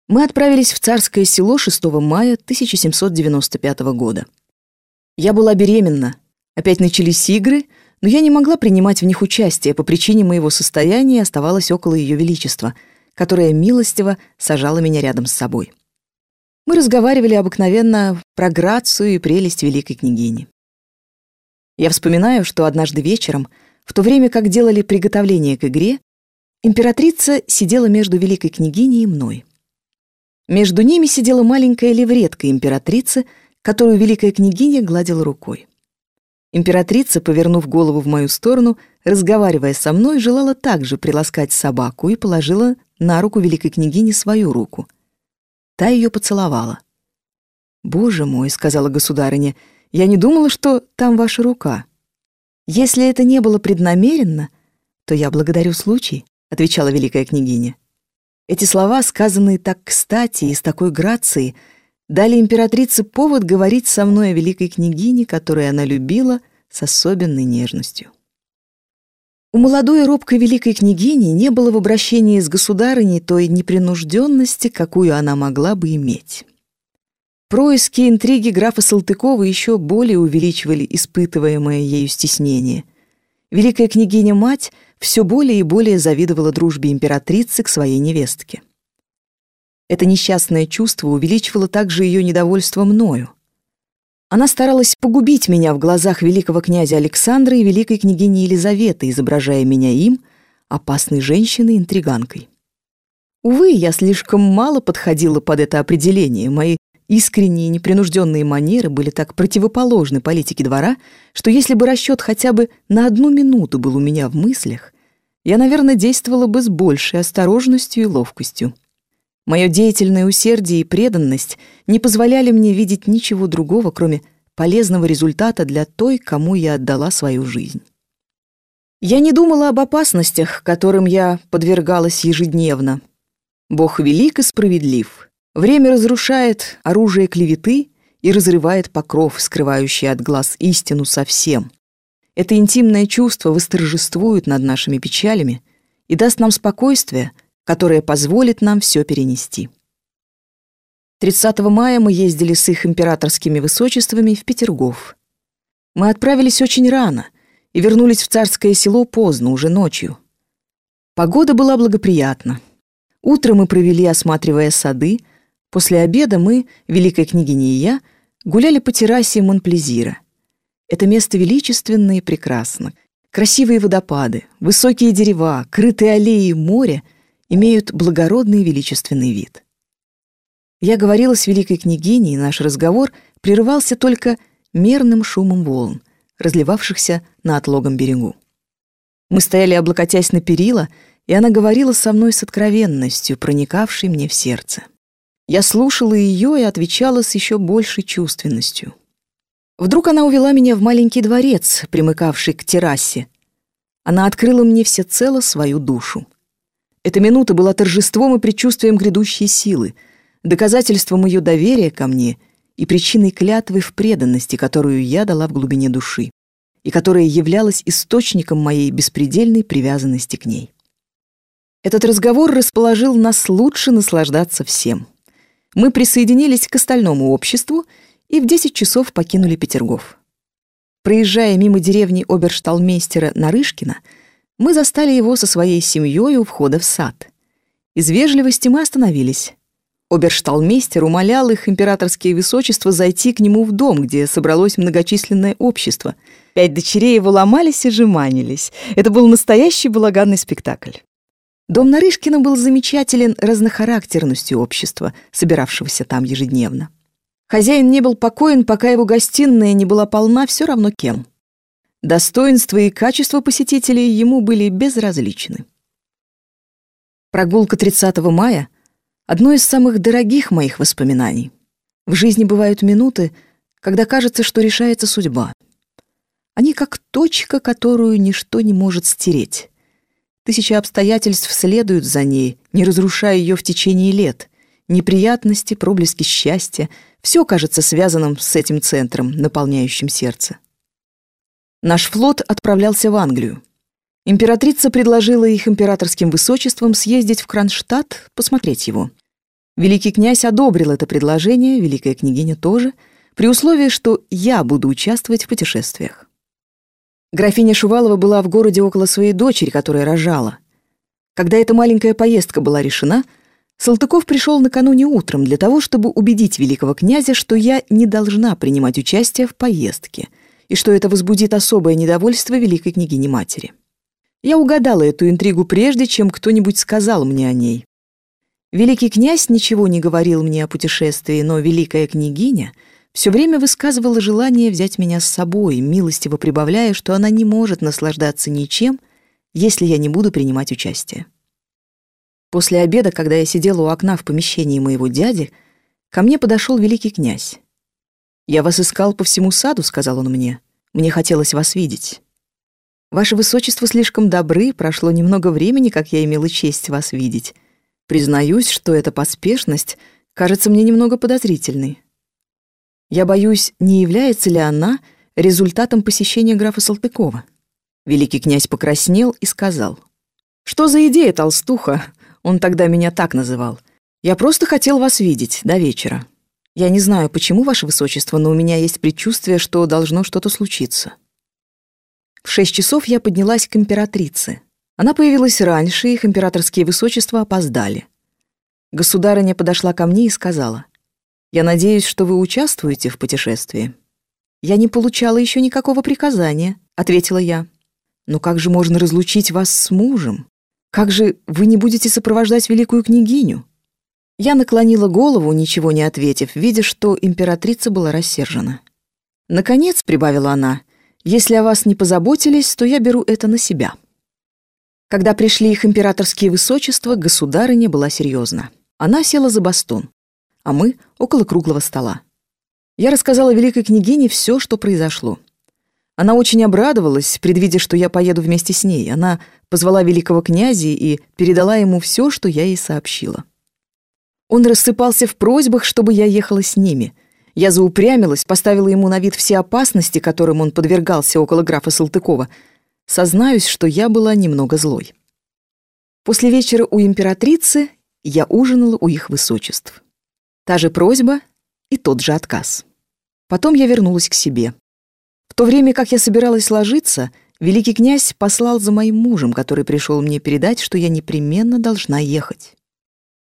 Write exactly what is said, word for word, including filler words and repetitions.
Мы отправились в Царское Село шестого мая тысяча семьсот девяносто пятого года. Я была беременна. Опять начались игры, но я не могла принимать в них участие по причине моего состояния и оставалась около Ее Величества, которое милостиво сажало меня рядом с собой. Мы разговаривали обыкновенно про грацию и прелесть великой княгини. Я вспоминаю, что однажды вечером, в то время как делали приготовление к игре, императрица сидела между великой княгиней и мной. Между ними сидела маленькая левретка императрицы, которую великая княгиня гладила рукой. Императрица, повернув голову в мою сторону, разговаривая со мной, желала также приласкать собаку и положила на руку великой княгини свою руку. Та ее поцеловала. «Боже мой», — сказала государыня, — «я не думала, что там ваша рука». «Если это не было преднамеренно, то я благодарю случай», — отвечала великая княгиня. Эти слова, сказанные так кстати и с такой грацией, дали императрице повод говорить со мной о великой княгине, которую она любила с особенной нежностью. У молодой и робкой великой княгини не было в обращении с государыней той непринужденности, какую она могла бы иметь. Происки и интриги графа Салтыкова еще более увеличивали испытываемое ею стеснение. Великая княгиня-мать все более и более завидовала дружбе императрицы к своей невестке. Это несчастное чувство увеличивало также ее недовольство мною. Она старалась погубить меня в глазах великого князя Александра и великой княгини Елизаветы, изображая меня им, опасной женщиной-интриганкой. Увы, я слишком мало подходила под это определение. Мои искренние и непринужденные манеры были так противоположны политике двора, что если бы расчет хотя бы на одну минуту был у меня в мыслях, я, наверное, действовала бы с большей осторожностью и ловкостью. Мое деятельное усердие и преданность не позволяли мне видеть ничего другого, кроме полезного результата для той, кому я отдала свою жизнь. Я не думала об опасностях, которым я подвергалась ежедневно. Бог велик и справедлив. Время разрушает оружие клеветы и разрывает покров, скрывающий от глаз истину совсем. Это интимное чувство восторжествует над нашими печалями и даст нам спокойствие, которое позволит нам все перенести. тридцатого мая мы ездили с их императорскими высочествами в Петергоф. Мы отправились очень рано и вернулись в Царское Село поздно, уже ночью. Погода была благоприятна. Утро мы провели, осматривая сады. После обеда мы, великая княгиня и я, гуляли по террасе Монплезира. Это место величественно и прекрасно. Красивые водопады, высокие дерева, крытые аллеи и море имеют благородный и величественный вид. Я говорила с великой княгиней, и наш разговор прерывался только мерным шумом волн, разливавшихся на отлогом берегу. Мы стояли, облокотясь на перила, и она говорила со мной с откровенностью, проникавшей мне в сердце. Я слушала ее и отвечала с еще большей чувственностью. Вдруг она увела меня в маленький дворец, примыкавший к террасе. Она открыла мне всецело свою душу. Эта минута была торжеством и предчувствием грядущей силы, доказательством ее доверия ко мне и причиной клятвы в преданности, которую я дала в глубине души, и которая являлась источником моей беспредельной привязанности к ней. Этот разговор расположил нас лучше наслаждаться всем. Мы присоединились к остальному обществу и в десять часов покинули Петергоф. Проезжая мимо деревни обершталмейстера Нарышкина, мы застали его со своей семьей у входа в сад. Из вежливости мы остановились. Обершталмейстер умолял их императорские высочества зайти к нему в дом, где собралось многочисленное общество. Пять дочерей его ломались и жеманились. Это был настоящий балаганный спектакль. Дом Нарышкина был замечателен разнохарактерностью общества, собиравшегося там ежедневно. Хозяин не был покоен, пока его гостиная не была полна все равно кем. Достоинства и качества посетителей ему были безразличны. Прогулка тридцатого мая — одно из самых дорогих моих воспоминаний. В жизни бывают минуты, когда кажется, что решается судьба. Они как точка, которую ничто не может стереть. Тысячи обстоятельств следуют за ней, не разрушая ее в течение лет. Неприятности, проблески счастья — все кажется связанным с этим центром, наполняющим сердце. Наш флот отправлялся в Англию. Императрица предложила их императорским высочествам съездить в Кронштадт, посмотреть его. Великий князь одобрил это предложение, великая княгиня тоже, при условии, что я буду участвовать в путешествиях. Графиня Шувалова была в городе около своей дочери, которая рожала. Когда эта маленькая поездка была решена, Салтыков пришел накануне утром для того, чтобы убедить великого князя, что я не должна принимать участие в поездке и что это возбудит особое недовольство великой княгини-матери. Я угадала эту интригу прежде, чем кто-нибудь сказал мне о ней. Великий князь ничего не говорил мне о путешествии, но великая княгиня все время высказывала желание взять меня с собой, милостиво прибавляя, что она не может наслаждаться ничем, если я не буду принимать участие. После обеда, когда я сидела у окна в помещении моего дяди, ко мне подошел великий князь. «Я вас искал по всему саду», — сказал он мне. «Мне хотелось вас видеть. Ваше высочество слишком добры, прошло немного времени, как я имела честь вас видеть. Признаюсь, что эта поспешность кажется мне немного подозрительной. Я боюсь, не является ли она результатом посещения графа Салтыкова». Великий князь покраснел и сказал: «Что за идея, толстуха?» Он тогда меня так называл. «Я просто хотел вас видеть до вечера. Я не знаю, почему, ваше высочество, но у меня есть предчувствие, что должно что-то случиться». В шесть часов я поднялась к императрице. Она появилась раньше, их императорские высочества опоздали. Государыня подошла ко мне и сказала: «Я надеюсь, что вы участвуете в путешествии». «Я не получала еще никакого приказания», — ответила я. «Но как же можно разлучить вас с мужем? Как же вы не будете сопровождать великую княгиню?» Я наклонила голову, ничего не ответив, видя, что императрица была рассержена. «Наконец», — прибавила она, — «если о вас не позаботились, то я беру это на себя». Когда пришли их императорские высочества, государыня была серьезна. Она села за бастон, а мы — около круглого стола. Я рассказала великой княгине все, что произошло. Она очень обрадовалась, предвидя, что я поеду вместе с ней. Она позвала великого князя и передала ему все, что я ей сообщила. Он рассыпался в просьбах, чтобы я ехала с ними. Я заупрямилась, поставила ему на вид все опасности, которым он подвергался около графа Салтыкова. Сознаюсь, что я была немного злой. После вечера у императрицы я ужинала у их высочеств. Та же просьба и тот же отказ. Потом я вернулась к себе. В то время, как я собиралась ложиться, великий князь послал за моим мужем, который пришел мне передать, что я непременно должна ехать.